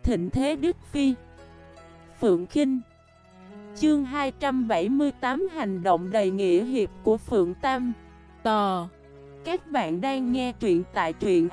thịnh thế Đức Phi. Phượng Khinh. Chương 278 hành động đầy nghĩa hiệp của Phượng Tam. Tò. Các bạn đang nghe truyện tại truyện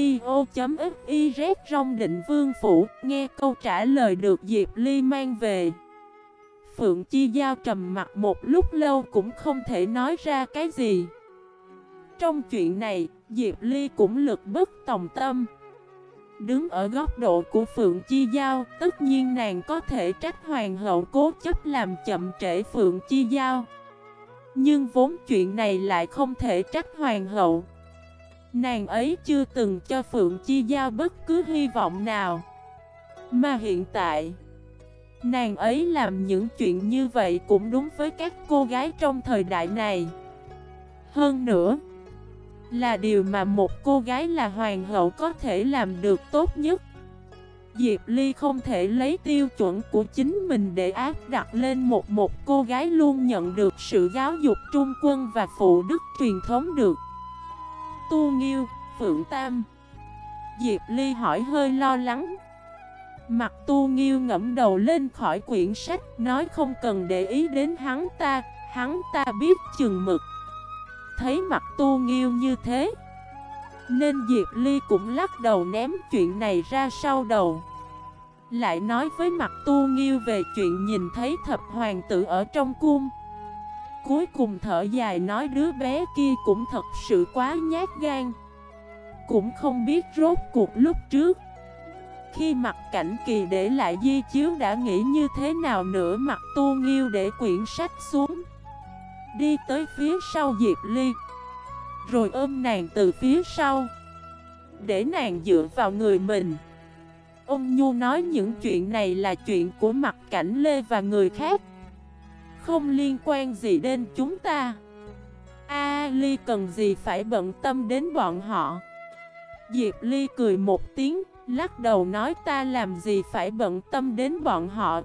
audio.fiz. Rong Định Vương Phủ. Nghe câu trả lời được Diệp Ly mang về. Phượng Chi Giao trầm mặt một lúc lâu cũng không thể nói ra cái gì. Trong chuyện này, Diệp Ly cũng lực bất tòng tâm. Đứng ở góc độ của Phượng Chi Giao, tất nhiên nàng có thể trách hoàng hậu cố chấp làm chậm trễ Phượng Chi Giao. Nhưng vốn chuyện này lại không thể trách hoàng hậu. Nàng ấy chưa từng cho Phượng Chi Giao bất cứ hy vọng nào. Mà hiện tại, nàng ấy làm những chuyện như vậy cũng đúng với các cô gái trong thời đại này. Hơn nữa, là điều mà một cô gái là hoàng hậu có thể làm được tốt nhất. Diệp Ly không thể lấy tiêu chuẩn của chính mình để áp đặt lên một cô gái luôn nhận được sự giáo dục trung quân và phụ đức truyền thống được. Tu Nghiêu, Phượng Tam. Diệp Ly hỏi hơi lo lắng. Mặt Tu Nghiêu ngẫm đầu lên khỏi quyển sách, nói không cần để ý đến hắn ta biết chừng mực. Thấy mặt Tu Nghiêu như thế, nên Diệp Ly cũng lắc đầu ném chuyện này ra sau đầu. Lại nói với mặt Tu Nghiêu về chuyện nhìn thấy thập hoàng tử ở trong cung. Cuối cùng thở dài nói đứa bé kia cũng thật sự quá nhát gan. Cũng không biết rốt cuộc lúc trước, khi Mặt Cảnh Kỳ để lại di chiếu đã nghĩ như thế nào nữa. Mặt Tu Nghiêu để quyển sách xuống, đi tới phía sau Diệp Ly, rồi ôm nàng từ phía sau, để nàng dựa vào người mình. Ông Nhu nói những chuyện này là chuyện của Mặt Cảnh Lê và người khác, không liên quan gì đến chúng ta. Ly cần gì phải bận tâm đến bọn họ. Diệp Ly cười một tiếng, lắc đầu nói ta làm gì phải bận tâm đến bọn họ.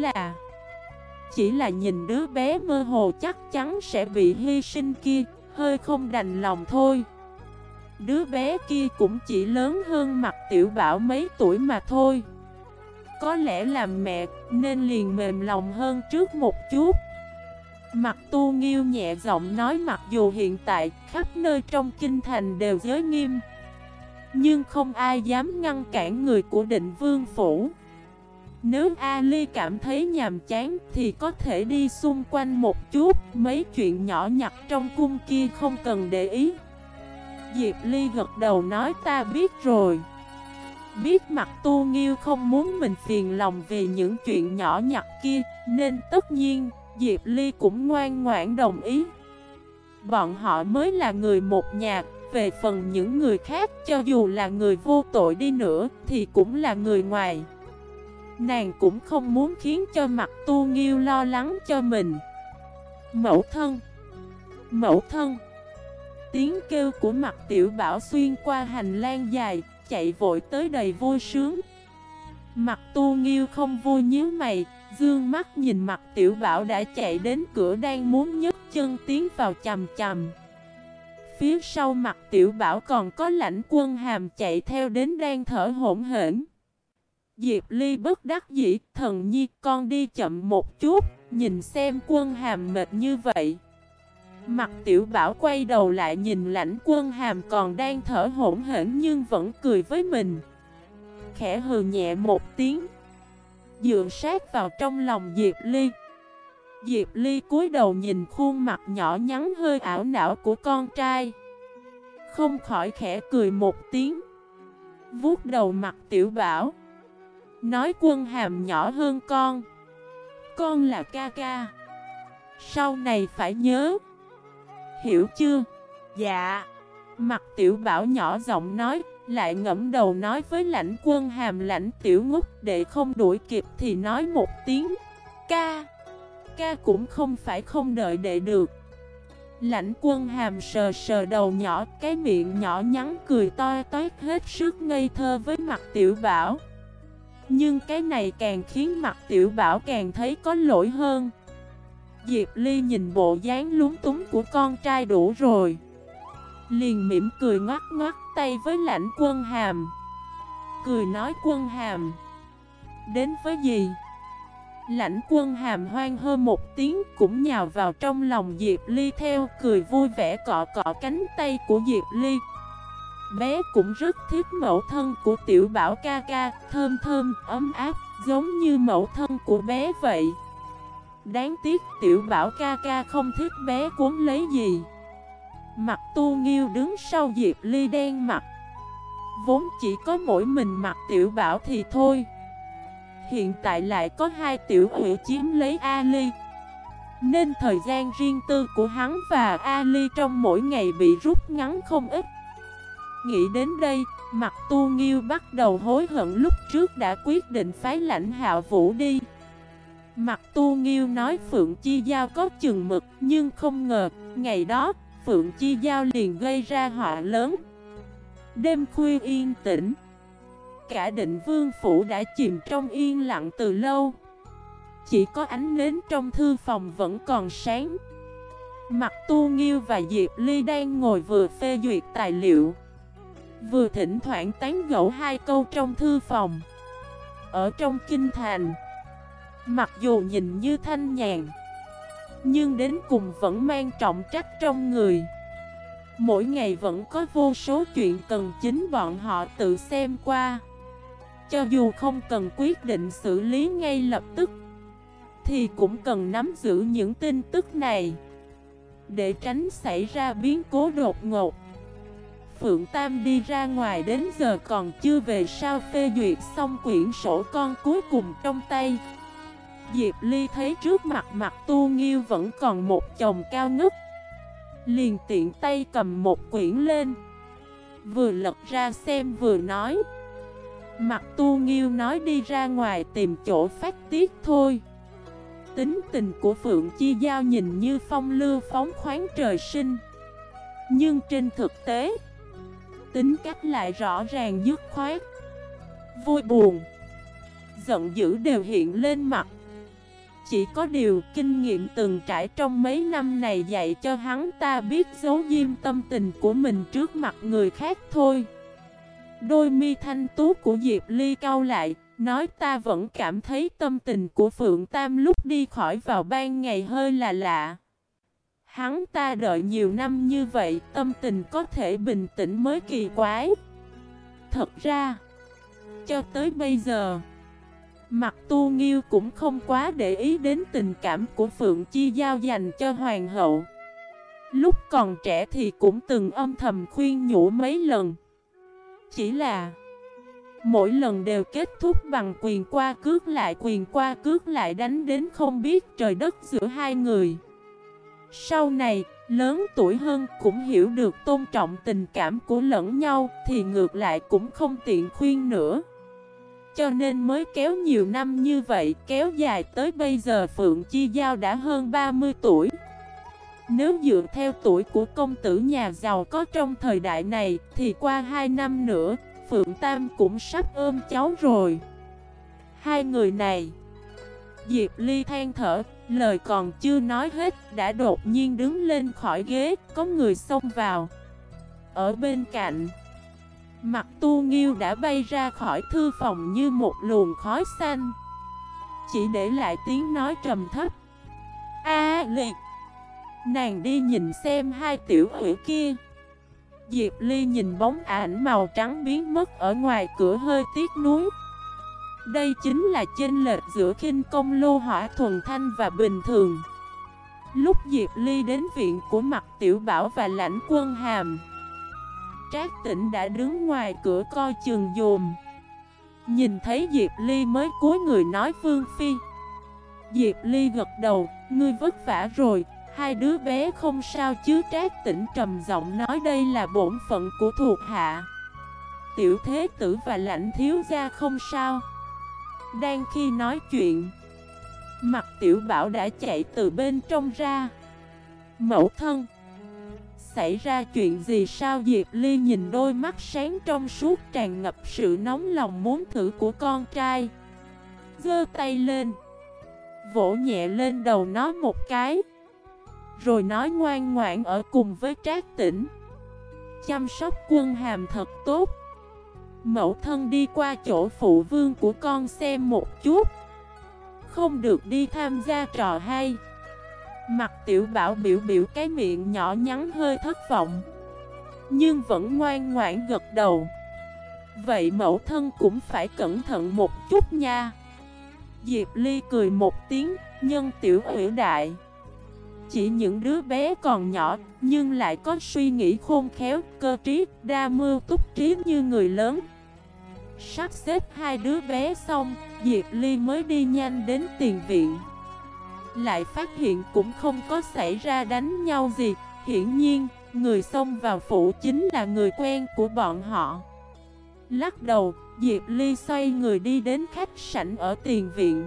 Chỉ là nhìn đứa bé mơ hồ chắc chắn sẽ bị hy sinh kia, hơi không đành lòng thôi. Đứa bé kia cũng chỉ lớn hơn Mặt Tiểu Bảo mấy tuổi mà thôi. Có lẽ làm mẹ nên liền mềm lòng hơn trước một chút. Mặt Tu Nghiêu nhẹ giọng nói mặc dù hiện tại khắp nơi trong kinh thành đều giới nghiêm, nhưng không ai dám ngăn cản người của Định Vương Phủ. Nếu Ali cảm thấy nhàm chán thì có thể đi xung quanh một chút, mấy chuyện nhỏ nhặt trong cung kia không cần để ý. Diệp Ly gật đầu nói ta biết rồi. Biết Mặt Tu Nghiêu không muốn mình phiền lòng vì những chuyện nhỏ nhặt kia, nên tất nhiên Diệp Ly cũng ngoan ngoãn đồng ý. Bọn họ mới là người một nhà. Về phần những người khác, cho dù là người vô tội đi nữa thì cũng là người ngoài. Nàng cũng không muốn khiến cho Mặt Tu Nghiêu lo lắng cho mình. Mẫu thân, mẫu thân. Tiếng kêu của Mặt Tiểu Bảo xuyên qua hành lang dài, chạy vội tới đầy vui sướng. Mặt Tu Nghiêu không vui nhíu mày, dương mắt nhìn Mặt Tiểu Bảo đã chạy đến cửa đang muốn nhấc chân tiến vào chằm chằm. Phía sau Mặt Tiểu Bảo còn có Lãnh Quân Hàm chạy theo đến đang thở hổn hển. Diệp Ly bất đắc dĩ, thần nhi con đi chậm một chút, nhìn xem Quân Hàm mệt như vậy. Mặt Tiểu Bảo quay đầu lại nhìn Lãnh Quân Hàm còn đang thở hổn hển nhưng vẫn cười với mình. Khẽ hừ nhẹ một tiếng, dựa sát vào trong lòng Diệp Ly. Diệp Ly cúi đầu nhìn khuôn mặt nhỏ nhắn hơi ảo não của con trai, không khỏi khẽ cười một tiếng, vuốt đầu Mặt Tiểu Bảo, nói Quân Hàm nhỏ hơn con là ca ca, sau này phải nhớ, hiểu chưa? Dạ. Mặt Tiểu Bảo nhỏ giọng nói, lại ngẫm đầu nói với Lãnh Quân Hàm Lãnh Tiểu Ngốc để không đuổi kịp thì nói một tiếng ca. Ca cũng không phải không đợi đệ được. Lãnh Quân Hàm sờ sờ đầu nhỏ, cái miệng nhỏ nhắn cười to toét hết sức ngây thơ với Mặt Tiểu Bảo. Nhưng cái này càng khiến Mặt Tiểu Bảo càng thấy có lỗi hơn. Diệp Ly nhìn bộ dáng lúng túng của con trai đủ rồi, liền mỉm cười ngoắc ngoắc tay với Lãnh Quân Hàm, cười nói Quân Hàm, Đến với gì? Lãnh Quân Hàm hoan hô một tiếng, cũng nhào vào trong lòng Diệp Ly theo, cười vui vẻ cọ cọ cánh tay của Diệp Ly. Bé cũng rất thích mẫu thân của Tiểu Bảo ca ca, thơm thơm, ấm áp, giống như mẫu thân của bé vậy. Đáng tiếc Tiểu Bảo ca ca không thích bé cuốn lấy gì. Mặt Tu Nghiêu đứng sau Diệp Ly đen mặt. Vốn chỉ có mỗi mình mặt Tiểu Bảo thì thôi, hiện tại lại có hai tiểu hữu chiếm lấy Ali, nên thời gian riêng tư của hắn và Ali trong mỗi ngày bị rút ngắn không ít. Nghĩ đến đây, mặt Tu Nghiêu bắt đầu hối hận lúc trước đã quyết định phái Lãnh Hạo Vũ đi. Mặt Tu Nghiêu nói Phượng Chi Giao có chừng mực, nhưng không ngờ, ngày đó, Phượng Chi Giao liền gây ra họa lớn. Đêm khuya yên tĩnh, cả Định Vương phủ đã chìm trong yên lặng từ lâu. Chỉ có ánh nến trong thư phòng vẫn còn sáng. Mặt Tu Nghiêu và Diệp Ly đang ngồi vừa phê duyệt tài liệu, vừa thỉnh thoảng tán gẫu hai câu trong thư phòng. Ở trong kinh thành, mặc dù nhìn như thanh nhàn, nhưng đến cùng vẫn mang trọng trách trong người. Mỗi ngày vẫn có vô số chuyện cần chính bọn họ tự xem qua. Cho dù không cần quyết định xử lý ngay lập tức, thì cũng cần nắm giữ những tin tức này, để tránh xảy ra biến cố đột ngột. Phượng Tam đi ra ngoài đến giờ còn chưa về, sao phê duyệt xong quyển sổ con cuối cùng trong tay. Diệp Ly thấy trước mặt mặt Tu Nghiêu vẫn còn một chồng cao ngất, liền tiện tay cầm một quyển lên, vừa lật ra xem vừa nói. Mặt Tu Nghiêu nói đi ra ngoài tìm chỗ phát tiết thôi. Tính tình của Phượng Chi Giao nhìn như phong lưu phóng khoáng trời sinh, nhưng trên thực tế, tính cách lại rõ ràng dứt khoát. Vui buồn, giận dữ đều hiện lên mặt. Chỉ có điều kinh nghiệm từng trải trong mấy năm này dạy cho hắn ta biết giấu diêm tâm tình của mình trước mặt người khác thôi. Đôi mi thanh tú của Diệp Ly cau lại, nói ta vẫn cảm thấy tâm tình của Phượng Tam lúc đi khỏi vào ban ngày hơi là lạ. Hắn ta đợi nhiều năm như vậy, tâm tình có thể bình tĩnh mới kỳ quái. Thật ra, cho tới bây giờ, mặt Tu Nghiêu cũng không quá để ý đến tình cảm của Phượng Chi Giao dành cho hoàng hậu. Lúc còn trẻ thì cũng từng âm thầm khuyên nhủ mấy lần. Chỉ là mỗi lần đều kết thúc bằng quyền qua cước lại đánh đến không biết trời đất giữa hai người. Sau này, lớn tuổi hơn cũng hiểu được tôn trọng tình cảm của lẫn nhau, thì ngược lại cũng không tiện khuyên nữa. Cho nên mới kéo nhiều năm như vậy, kéo dài tới bây giờ Phượng Chi Giao đã hơn 30 tuổi. Nếu dựa theo tuổi của công tử nhà giàu có trong thời đại này, thì qua 2 năm nữa, Phượng Tam cũng sắp ôm cháu rồi. Hai người này, Diệp Ly than thở, lời còn chưa nói hết, đã đột nhiên đứng lên khỏi ghế, có người xông vào. Ở bên cạnh, mặt Tu Nghiêu đã bay ra khỏi thư phòng như một luồng khói xanh, chỉ để lại tiếng nói trầm thấp. A Ly, nàng đi nhìn xem hai tiểu hữu kia. Diệp Ly nhìn bóng ảnh màu trắng biến mất ở ngoài cửa hơi tiếc nuối. Đây chính là chênh lệch giữa khinh công lô hỏa thuần thanh và bình thường. Lúc Diệp Ly đến viện của mặt Tiểu Bảo và Lãnh Quân Hàm, Trác Tĩnh đã đứng ngoài cửa coi chừng dùm. Nhìn thấy Diệp Ly mới cúi người nói Vương Phi. Diệp Ly gật đầu, ngươi vất vả rồi, hai đứa bé không sao chứ? Trác Tĩnh trầm giọng nói đây là bổn phận của thuộc hạ. Tiểu thế tử và Lãnh thiếu gia không sao. Đang khi nói chuyện, mặt Tiểu Bảo đã chạy từ bên trong ra. Mẫu thân, xảy ra chuyện gì sao? Diệp Ly nhìn đôi mắt sáng trong suốt tràn ngập sự nóng lòng muốn thử của con trai, giơ tay lên, vỗ nhẹ lên đầu nó một cái, rồi nói ngoan ngoãn ở cùng với Trác Tĩnh. Chăm sóc Quân Hàm thật tốt. Mẫu thân đi qua chỗ phụ vương của con xem một chút. Không được đi tham gia trò hay. Mặt Tiểu Bảo biểu biểu cái miệng nhỏ nhắn hơi thất vọng, nhưng vẫn ngoan ngoãn gật đầu. Vậy mẫu thân cũng phải cẩn thận một chút nha. Diệp Ly cười một tiếng, nhân tiểu ủy đại. Chỉ những đứa bé còn nhỏ, nhưng lại có suy nghĩ khôn khéo, cơ trí, đa mưu túc trí như người lớn. Sắp xếp hai đứa bé xong, Diệp Ly mới đi nhanh đến tiền viện. Lại phát hiện cũng không có xảy ra đánh nhau gì. Hiển nhiên, người xông vào phủ chính là người quen của bọn họ. Lắc đầu, Diệp Ly xoay người đi đến khách sạn ở tiền viện.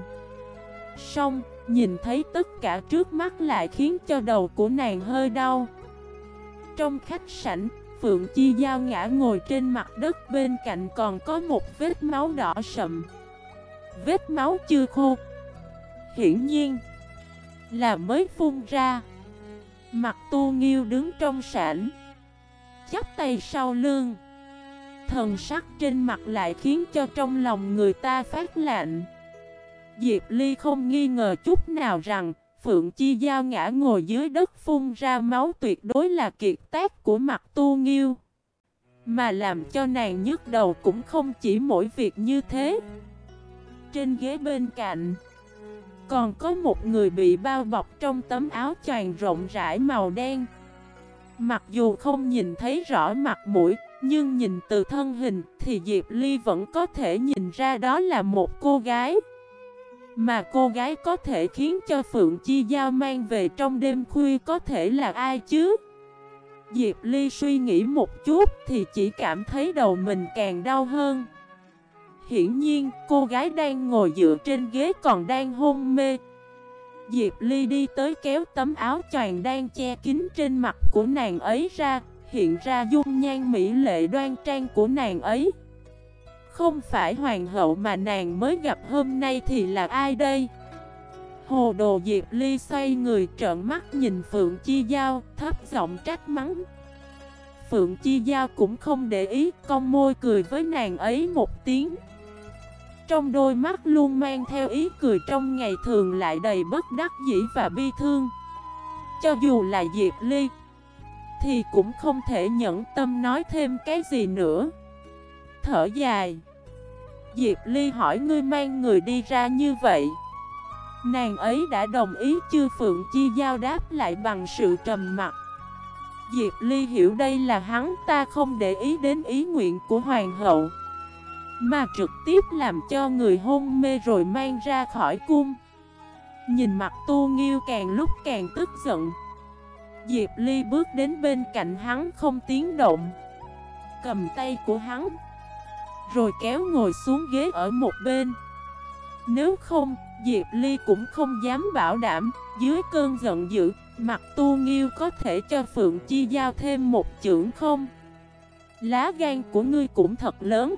Xong, nhìn thấy tất cả trước mắt lại khiến cho đầu của nàng hơi đau. Trong khách sạn, Phượng Chi Giao ngã ngồi trên mặt đất, bên cạnh còn có một vết máu đỏ sậm. Vết máu chưa khô, hiển nhiên là mới phun ra. Mặt Tu Nghiêu đứng trong sảnh, chắp tay sau lưng. Thần sắc trên mặt lại khiến cho trong lòng người ta phát lạnh. Diệp Ly không nghi ngờ chút nào rằng Phượng Chi Giao ngã ngồi dưới đất phun ra máu tuyệt đối là kiệt tác của Mặt Tu Nghiêu. Mà làm cho nàng nhức đầu cũng không chỉ mỗi việc như thế. Trên ghế bên cạnh còn có một người bị bao bọc trong tấm áo choàng rộng rãi màu đen. Mặc dù không nhìn thấy rõ mặt mũi, nhưng nhìn từ thân hình thì Diệp Ly vẫn có thể nhìn ra đó là một cô gái. Mà cô gái có thể khiến cho Phượng Chi Giao mang về trong đêm khuya có thể là ai chứ? Diệp Ly suy nghĩ một chút thì chỉ cảm thấy đầu mình càng đau hơn. Hiển nhiên, cô gái đang ngồi dựa trên ghế còn đang hôn mê. Diệp Ly đi tới kéo tấm áo choàng đang che kín trên mặt của nàng ấy ra, hiện ra dung nhan mỹ lệ đoan trang của nàng ấy. Không phải hoàng hậu mà nàng mới gặp hôm nay thì là ai đây? Hồ đồ. Diệp Ly xoay người trợn mắt nhìn Phượng Chi Giao, thấp giọng trách mắng. Phượng Chi Giao cũng không để ý, cong môi cười với nàng ấy một tiếng. Trong đôi mắt luôn mang theo ý cười trong ngày thường lại đầy bất đắc dĩ và bi thương. Cho dù là Diệp Ly thì cũng không thể nhẫn tâm nói thêm cái gì nữa. Thở dài, Diệp Ly hỏi ngươi mang người đi ra như vậy, nàng ấy đã đồng ý chưa? Phượng Chi Giao đáp lại bằng sự trầm mặc. Diệp Ly hiểu đây là hắn ta không để ý đến ý nguyện của hoàng hậu, mà trực tiếp làm cho người hôn mê rồi mang ra khỏi cung. Nhìn mặt Tu Nghiêu càng lúc càng tức giận, Diệp Ly bước đến bên cạnh hắn không tiếng động, cầm tay của hắn rồi kéo ngồi xuống ghế ở một bên. Nếu không, Diệp Ly cũng không dám bảo đảm dưới cơn giận dữ, mặt Tu Nghiêu có thể cho Phượng Chi Giao thêm một chưởng không? Lá gan của ngươi cũng thật lớn.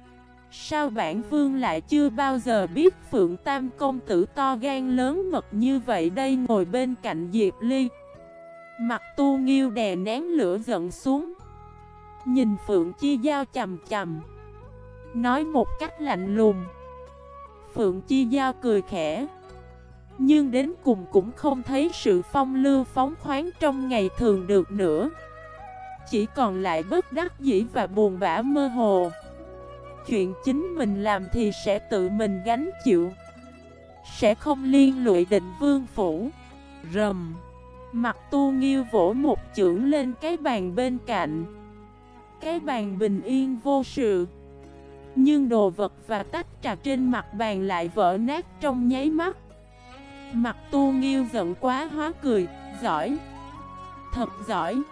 Sao bản vương lại chưa bao giờ biết Phượng Tam công tử to gan lớn mật như vậy đây? Ngồi bên cạnh Diệp Ly, mặt Tu Nghiêu đè nén lửa giận xuống, nhìn Phượng Chi Giao chằm chằm, nói một cách lạnh lùng. Phượng Chi Giao cười khẽ, nhưng đến cùng cũng không thấy sự phong lưu phóng khoáng trong ngày thường được nữa, chỉ còn lại bất đắc dĩ và buồn bã mơ hồ. Chuyện chính mình làm thì sẽ tự mình gánh chịu, sẽ không liên lụy Định Vương phủ. Rầm. Mặt Tu Nghiêu vỗ một chưởng lên cái bàn bên cạnh. Cái bàn bình yên vô sự, nhưng đồ vật và tách trà trên mặt bàn lại vỡ nát trong nháy mắt. Mặt Tu Nghiêu giận quá hóa cười, giỏi, thật giỏi.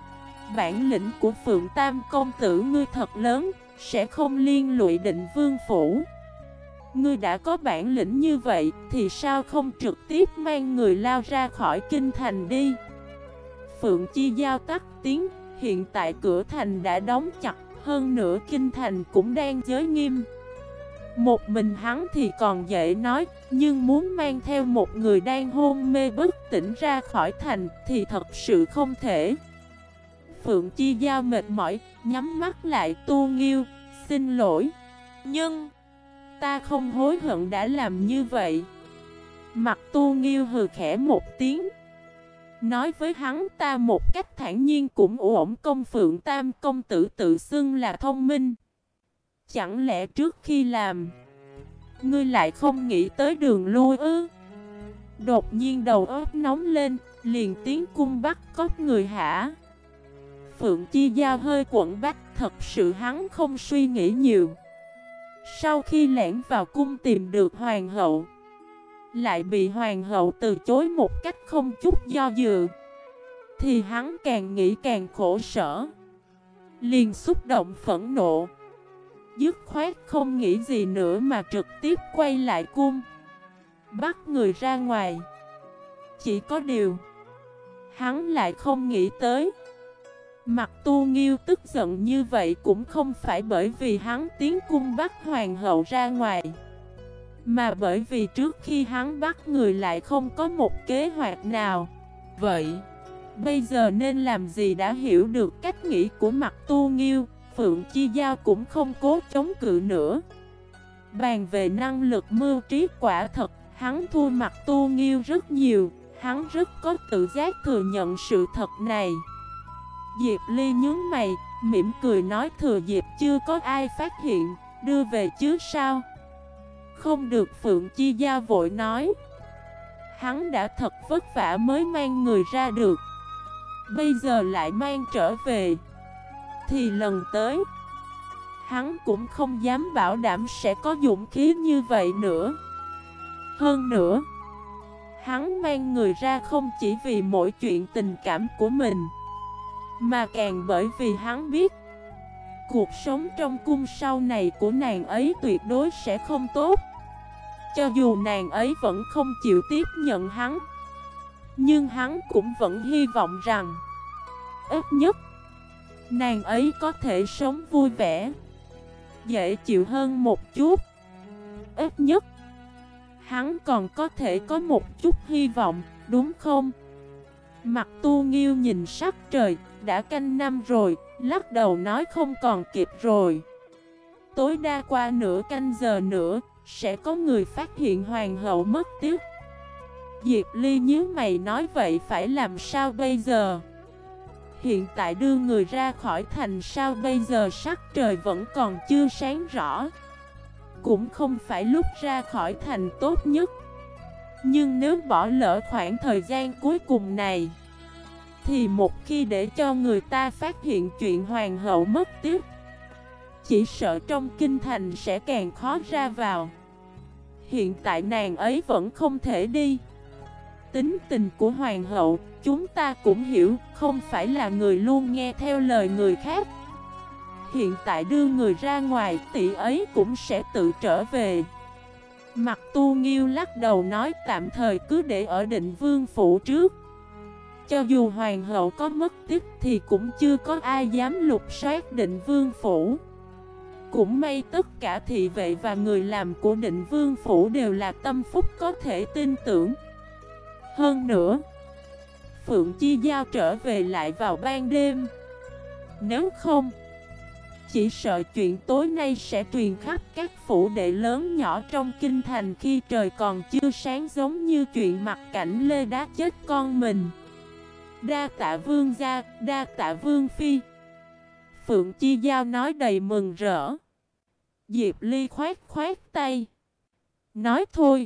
Bản lĩnh của Phượng Tam công tử ngươi thật lớn, sẽ không liên lụy Định Vương phủ. Ngươi đã có bản lĩnh như vậy thì sao không trực tiếp mang người lao ra khỏi kinh thành đi? Phượng Chi Giao tắt tiếng. Hiện tại cửa thành đã đóng chặt, hơn nữa kinh thành cũng đang giới nghiêm. Một mình hắn thì còn dễ nói, nhưng muốn mang theo một người đang hôn mê bất tỉnh ra khỏi thành thì thật sự không thể. Phượng Chi Giao mệt mỏi, nhắm mắt lại. Tu Nghiêu, xin lỗi. Nhưng ta không hối hận đã làm như vậy. Mặt Tu Nghiêu hừ khẽ một tiếng, nói với hắn ta một cách thản nhiên cũng ổn. Công Phượng Tam công tử tự xưng là thông minh, chẳng lẽ trước khi làm ngươi lại không nghĩ tới đường lui ư? Đột nhiên đầu óc nóng lên, liền tiến cung bắt cóc người hả? Phượng Chi Giao hơi quẫn bách, thật sự hắn không suy nghĩ nhiều. Sau khi lẻn vào cung tìm được hoàng hậu, lại bị hoàng hậu từ chối một cách không chút do dự, thì hắn càng nghĩ càng khổ sở, liền xúc động phẫn nộ, dứt khoát không nghĩ gì nữa mà trực tiếp quay lại cung, bắt người ra ngoài. Chỉ có điều hắn lại không nghĩ tới, Mặt Tu Nghiêu tức giận như vậy cũng không phải bởi vì hắn tiến cung bắt hoàng hậu ra ngoài, mà bởi vì trước khi hắn bắt người lại không có một kế hoạch nào. Vậy bây giờ nên làm gì đã hiểu được cách nghĩ của Mặt Tu Nghiêu, Phượng Chi Giao cũng không cố chống cự nữa. Bàn về năng lực mưu trí, quả thật hắn thua Mặt Tu Nghiêu rất nhiều. Hắn rất có tự giác thừa nhận sự thật này. Diệp Ly nhướng mày, mỉm cười nói thừa dịp chưa có ai phát hiện, đưa về chứ sao? Không được, Phượng Chi Giao vội nói. Hắn đã thật vất vả mới mang người ra được, bây giờ lại mang trở về, thì lần tới hắn cũng không dám bảo đảm sẽ có dũng khí như vậy nữa. Hơn nữa, hắn mang người ra không chỉ vì mỗi chuyện tình cảm của mình, mà càng bởi vì hắn biết cuộc sống trong cung sau này của nàng ấy tuyệt đối sẽ không tốt. Cho dù nàng ấy vẫn không chịu tiếp nhận hắn, nhưng hắn cũng vẫn hy vọng rằng ít nhất nàng ấy có thể sống vui vẻ, dễ chịu hơn một chút. Ít nhất hắn còn có thể có một chút hy vọng, đúng không? Mặt Tu Nghiêu nhìn sắc trời, đã canh năm rồi, lắc đầu nói không còn kịp rồi. Tối đa qua nửa canh giờ nữa, sẽ có người phát hiện hoàng hậu mất tích. Diệp Ly nhíu mày nói vậy phải làm sao bây giờ? Hiện tại đưa người ra khỏi thành sao bây giờ? Sắc trời vẫn còn chưa sáng rõ, cũng không phải lúc ra khỏi thành tốt nhất. Nhưng nếu bỏ lỡ khoảng thời gian cuối cùng này, thì một khi để cho người ta phát hiện chuyện hoàng hậu mất tích, chỉ sợ trong kinh thành sẽ càng khó ra vào. Hiện tại nàng ấy vẫn không thể đi. Tính tình của hoàng hậu chúng ta cũng hiểu, không phải là người luôn nghe theo lời người khác. Hiện tại đưa người ra ngoài, tỷ ấy cũng sẽ tự trở về. Mặt Tu Nghiêu lắc đầu nói tạm thời cứ để ở Định Vương phủ trước. Cho dù hoàng hậu có mất tích thì cũng chưa có ai dám lục soát Định Vương phủ. Cũng may tất cả thị vệ và người làm của Định Vương phủ đều là tâm phúc có thể tin tưởng. Hơn nữa, Phượng Chi Giao trở về lại vào ban đêm. Nếu không, chỉ sợ chuyện tối nay sẽ truyền khắp các phủ đệ lớn nhỏ trong kinh thành khi trời còn chưa sáng, giống như chuyện Mặt Cảnh Lê đá chết con mình. Đa tạ vương gia, đa tạ vương phi. Phượng Chi Giao nói đầy mừng rỡ. Diệp Ly khoát khoát tay, nói thôi,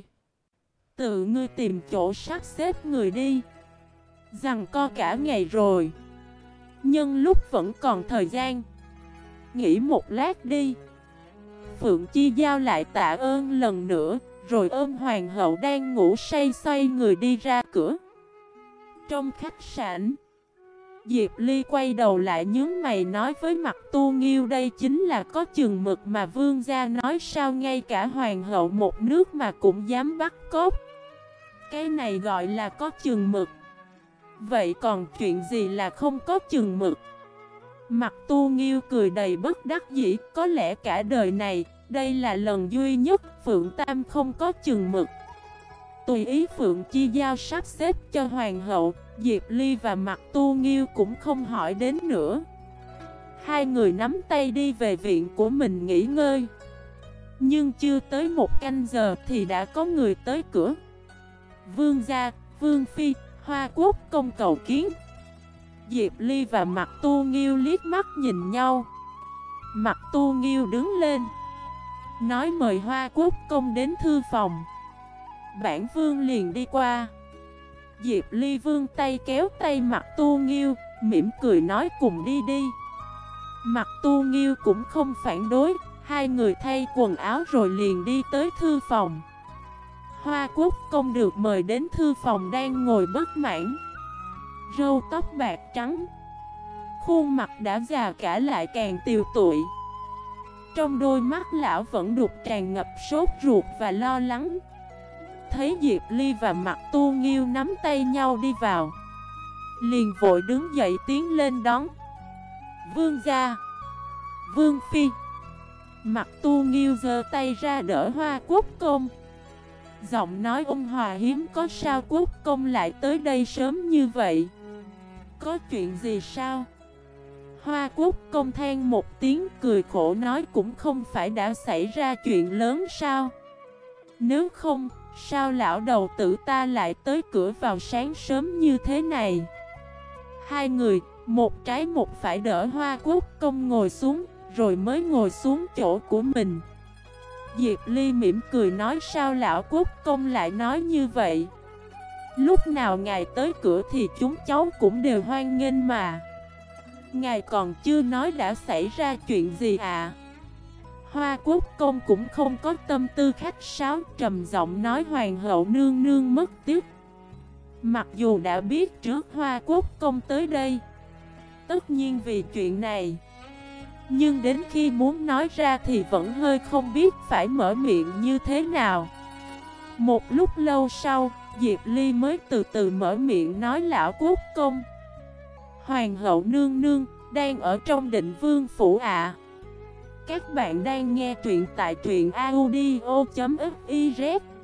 tự ngươi tìm chỗ sắp xếp người đi. Rằng co cả ngày rồi, nhân lúc vẫn còn thời gian, nghỉ một lát đi. Phượng Chi Giao lại tạ ơn lần nữa, rồi ôm hoàng hậu đang ngủ say xoay người đi ra cửa. Trong khách sạn, Diệp Ly quay đầu lại nhướng mày nói với Mặt Tu Nghiêu đây chính là có chừng mực mà vương gia nói sao, ngay cả hoàng hậu một nước mà cũng dám bắt cóc. Cái này gọi là có chừng mực. Vậy còn chuyện gì là không có chừng mực? Mặt Tu Nghiêu cười đầy bất đắc dĩ, có lẽ cả đời này, đây là lần duy nhất Phượng Tam không có chừng mực. Tùy ý Phượng Chi Giao sắp xếp cho hoàng hậu, Diệp Ly và Mặt Tu Nghiêu cũng không hỏi đến nữa. Hai người nắm tay đi về viện của mình nghỉ ngơi. Nhưng chưa tới 1 canh giờ thì đã có người tới cửa. Vương gia, Vương phi, Hoa Quốc công cầu kiến. Diệp Ly và Mặc Tu Nghiêu liếc mắt nhìn nhau. Mặc Tu Nghiêu đứng lên, nói mời Hoa Quốc công đến thư phòng. Bản vương liền đi qua. Diệp Ly vươn tay kéo tay Mặc Tu Nghiêu, mỉm cười nói cùng đi đi. Mặc Tu Nghiêu cũng không phản đối. Hai người thay quần áo rồi liền đi tới thư phòng. Hoa Quốc công được mời đến thư phòng đang ngồi bất mãn, râu tóc bạc trắng, khuôn mặt đã già cả lại càng tiều tụy. Trong đôi mắt lão vẫn đục tràn ngập sốt ruột và lo lắng. Thấy Diệp Ly và Mặc Tu Nghiêu nắm tay nhau đi vào, liền vội đứng dậy tiến lên đón. Vương gia, Vương phi. Mặc Tu Nghiêu giơ tay ra đỡ Hoa Quốc công. Giọng nói ôn hòa hiếm có. Sao Quốc công lại tới đây sớm như vậy? Có chuyện gì sao? Hoa Quốc công than một tiếng cười khổ nói cũng không phải đã xảy ra chuyện lớn sao? Nếu không, sao lão đầu tử ta lại tới cửa vào sáng sớm như thế này? Hai người, một trái một phải đỡ Hoa Quốc công ngồi xuống, rồi mới ngồi xuống chỗ của mình. Diệp Ly mỉm cười nói sao lão quốc công lại nói như vậy? Lúc nào ngài tới cửa thì chúng cháu cũng đều hoan nghênh mà. Ngài còn chưa nói đã xảy ra chuyện gì à? Hoa Quốc công cũng không có tâm tư khách sáo, trầm giọng nói hoàng hậu nương nương mất tiếc. Mặc dù đã biết trước Hoa Quốc công tới đây, tất nhiên vì chuyện này, nhưng đến khi muốn nói ra thì vẫn hơi không biết phải mở miệng như thế nào. Một lúc lâu sau, Diệp Ly mới từ từ mở miệng nói lão quốc công, hoàng hậu nương nương đang ở trong Định Vương phủ ạ. Các bạn đang nghe truyện tại truyện audio.fif